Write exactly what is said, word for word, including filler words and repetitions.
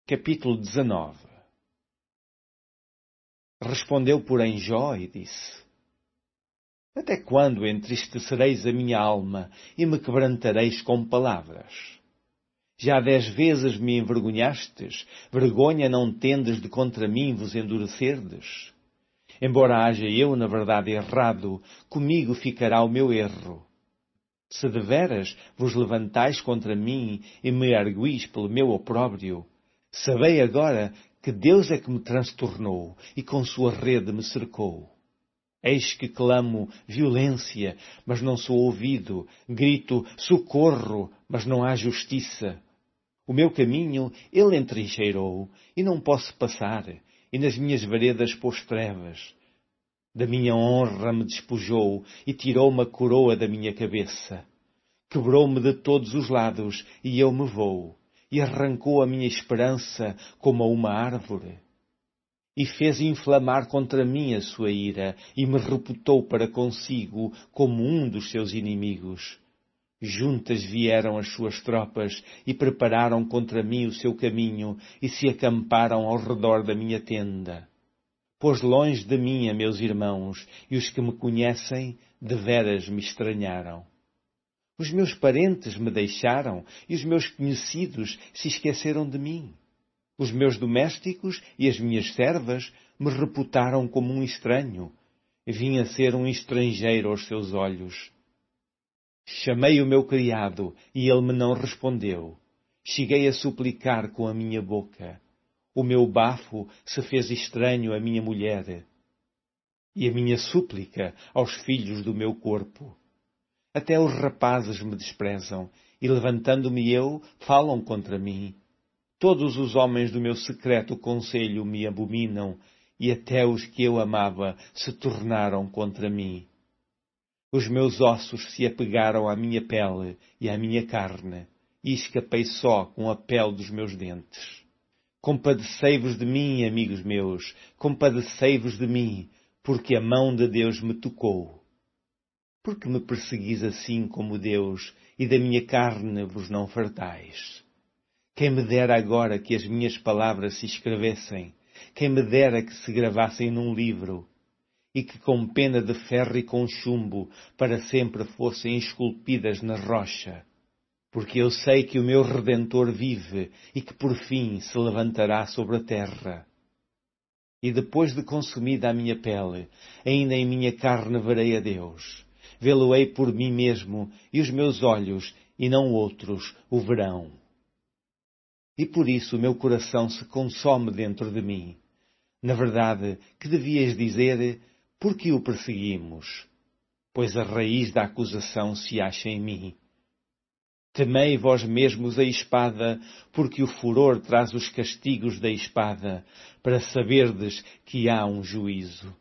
Capítulo dezenove. Respondeu, porém, Jó e disse: Até quando entristecereis a minha alma e me quebrantareis com palavras? Já dez vezes me envergonhastes, vergonha não tendes de contra mim vos endurecerdes? Embora haja eu, na verdade, errado, comigo ficará o meu erro. Se deveras vos levantais contra mim e me arguís pelo meu opróbrio, sabei agora que Deus é que me transtornou e com sua rede me cercou. Eis que clamo violência, mas não sou ouvido, grito socorro, mas não há justiça. O meu caminho ele entrincheirou e não posso passar, e nas minhas veredas pôs trevas. Da minha honra me despojou e tirou-me a coroa da minha cabeça. Quebrou-me de todos os lados e eu me vou, e arrancou a minha esperança como a uma árvore. E fez inflamar contra mim a sua ira, e me reputou para consigo como um dos seus inimigos. Juntas vieram as suas tropas, e prepararam contra mim o seu caminho, e se acamparam ao redor da minha tenda. Pôs longe de mim a meus irmãos, e os que me conhecem deveras me estranharam. Os meus parentes me deixaram, e os meus conhecidos se esqueceram de mim. Os meus domésticos e as minhas servas me reputaram como um estranho. Vim a ser um estrangeiro aos seus olhos. Chamei o meu criado, e ele me não respondeu. Cheguei a suplicar com a minha boca. O meu bafo se fez estranho à minha mulher, e a minha súplica aos filhos do meu corpo. Até os rapazes me desprezam, e levantando-me eu, falam contra mim. Todos os homens do meu secreto conselho me abominam, e até os que eu amava se tornaram contra mim. Os meus ossos se apegaram à minha pele e à minha carne, e escapei só com a pele dos meus dentes. Compadecei-vos de mim, amigos meus, compadecei-vos de mim, porque a mão de Deus me tocou. Por que me perseguis assim como Deus, e da minha carne vos não fartais? Quem me dera agora que as minhas palavras se escrevessem, quem me dera que se gravassem num livro, e que com pena de ferro e com chumbo para sempre fossem esculpidas na rocha. Porque eu sei que o meu Redentor vive e que por fim se levantará sobre a terra. E depois de consumida a minha pele, ainda em minha carne verei a Deus. Vê-lo-ei por mim mesmo, e os meus olhos, e não outros, o verão. E por isso o meu coração se consome dentro de mim. Na verdade, que devias dizer, por que o perseguimos? Pois a raiz da acusação se acha em mim. Temei vós mesmos a espada, porque o furor traz os castigos da espada, para saberdes que há um juízo.